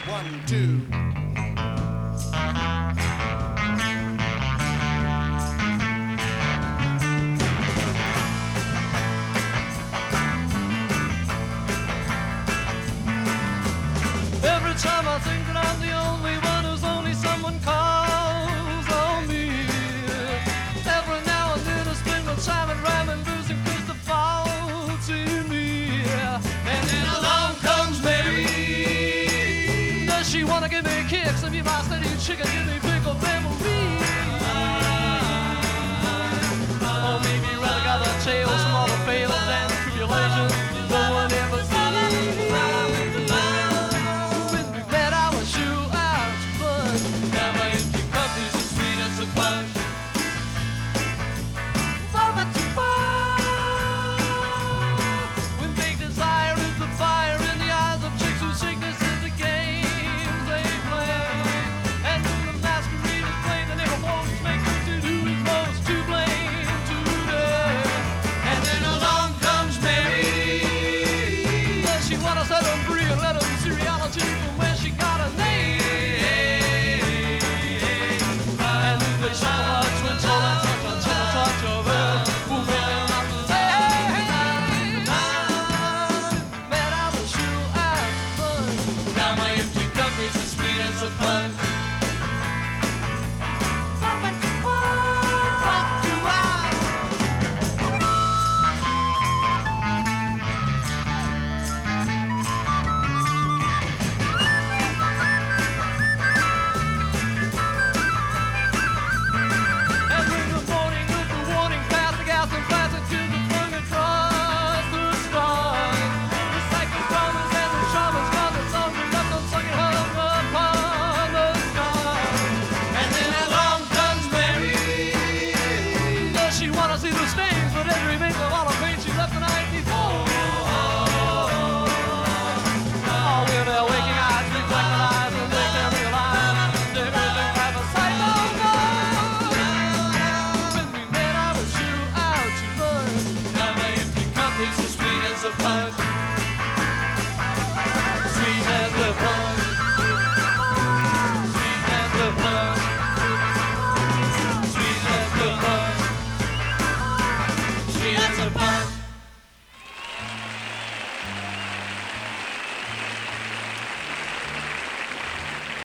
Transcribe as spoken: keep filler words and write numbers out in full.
One, two. Every time I think that I'm the only one who's only someone calls on me. Every now and then I spend my time at rhyming, blues and kiss the faulty me. And then along comes Mary. Does she wanna give me kicks? If you buy steady chicken, give me pickle, baby.